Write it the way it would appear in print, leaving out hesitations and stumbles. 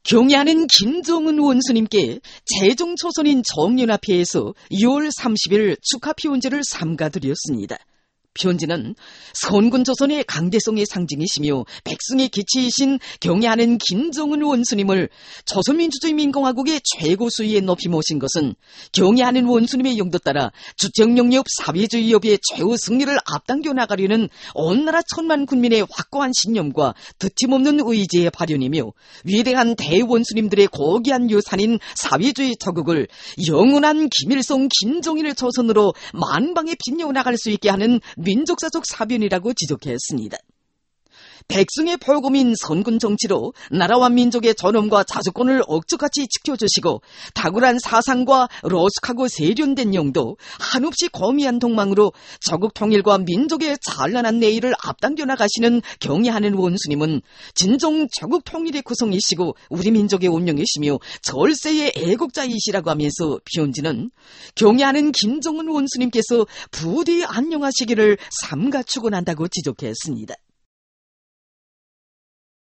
경애하는 김정은 원수님께 재정초선인 정연합회에서 6월 30일 축하 편지를 삼가드렸습니다. 편지는 선군조선의 강대성의 상징이시며 백성의 기치이신 경애하는 김정은 원수님을 조선민주주의민공화국의 최고 수위에 높이 모신 것은 경애하는 원수님의 용도 따라 주택영역 사회주의협의 최후 승리를 앞당겨 나가려는 온 나라 천만 군민의 확고한 신념과 드침없는 의지의 발현이며 위대한 대원수님들의 고귀한 유산인 사회주의 저국을 영원한 김일성, 김정일의 조선으로 만방에 빚려나갈 수 있게 하는 민족사적 사변이라고 지적했습니다. 백성의 벌금인 선군 정치로 나라와 민족의 존엄과 자주권을 억지같이 지켜주시고 탁월한 사상과 로숙하고 세련된 용도, 한없이 고미한 동망으로 저국 통일과 민족의 찬란한 내일을 앞당겨 나가시는 경애하는 원수님은 진정 저국 통일의 구성이시고 우리 민족의 운명이시며 절세의 애국자이시라고 하면서 편지는 경애하는 김정은 원수님께서 부디 안녕하시기를 삼가 축원한다고 지적했습니다.